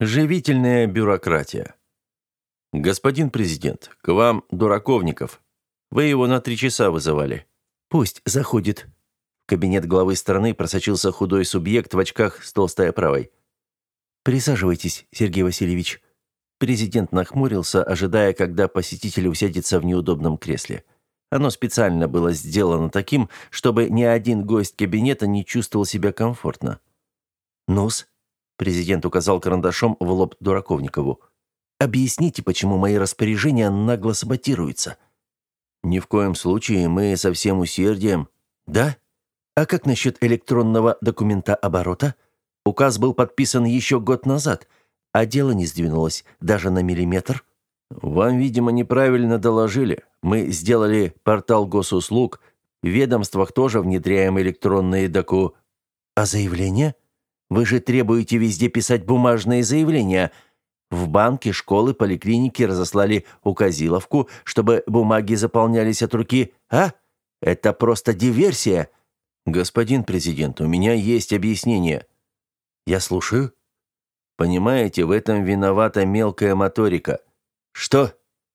Живительная бюрократия. Господин президент, к вам Дураковников. Вы его на 3 часа вызывали. Пусть заходит. В кабинет главы страны просочился худой субъект в очках с толстой оправой. Присаживайтесь, Сергей Васильевич. Президент нахмурился, ожидая, когда посетитель усядется в неудобном кресле. Оно специально было сделано таким, чтобы ни один гость кабинета не чувствовал себя комфортно. «Ну-с», — президент указал карандашом в лоб Дураковникову, «объясните, почему мои распоряжения нагло саботируются». «Ни в коем случае, мы со всем усердием». «Да? А как насчет электронного документа оборота? Указ был подписан еще год назад, а дело не сдвинулось даже на миллиметр». «Вам, видимо, неправильно доложили. Мы сделали портал госуслуг, в ведомствах тоже внедряем электронные доку...» «А заявления? Вы же требуете везде писать бумажные заявления. В банке, школы, поликлиники разослали указиловку, чтобы бумаги заполнялись от руки. А? Это просто диверсия». «Господин президент, у меня есть объяснение». «Я слушаю». «Понимаете, в этом виновата мелкая моторика». «Что?»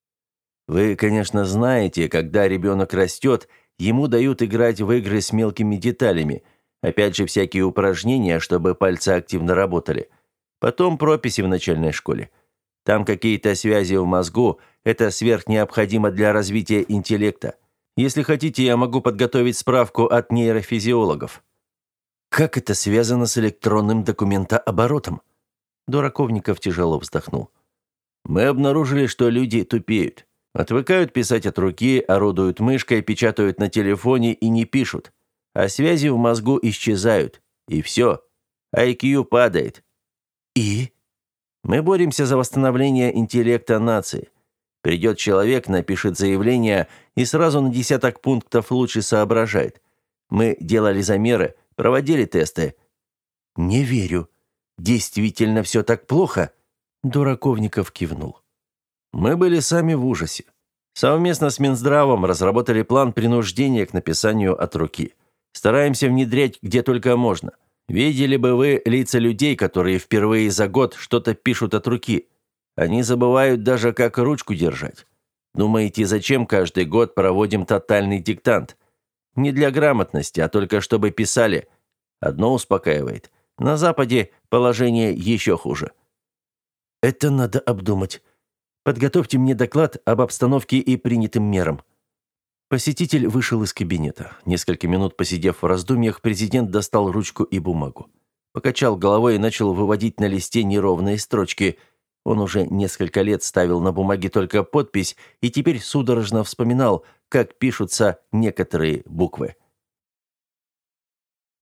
«Вы, конечно, знаете, когда ребенок растет, ему дают играть в игры с мелкими деталями. Опять же, всякие упражнения, чтобы пальцы активно работали. Потом прописи в начальной школе. Там какие-то связи в мозгу, это сверхнеобходимо для развития интеллекта. Если хотите, я могу подготовить справку от нейрофизиологов». «Как это связано с электронным документооборотом?» Дураковников тяжело вздохнул. «Мы обнаружили, что люди тупеют. Отвыкают писать от руки, орудуют мышкой, печатают на телефоне и не пишут. А связи в мозгу исчезают. И все. IQ падает». «И?» «Мы боремся за восстановление интеллекта нации. Придет человек, напишет заявление и сразу на 10 пунктов лучше соображает. Мы делали замеры, проводили тесты». «Не верю. Действительно все так плохо?» Дураковников кивнул. «Мы были сами в ужасе. Совместно с Минздравом разработали план принуждения к написанию от руки. Стараемся внедрять где только можно. Видели бы вы лица людей, которые впервые за год что-то пишут от руки. Они забывают даже, как ручку держать. Думаете, зачем каждый год проводим тотальный диктант? Не для грамотности, а только чтобы писали. Одно успокаивает. На Западе положение еще хуже». «Это надо обдумать. Подготовьте мне доклад об обстановке и принятым мерам». Посетитель вышел из кабинета. Несколько минут посидев в раздумьях, президент достал ручку и бумагу. Покачал головой и начал выводить на листе неровные строчки. Он уже несколько лет ставил на бумаге только подпись и теперь судорожно вспоминал, как пишутся некоторые буквы.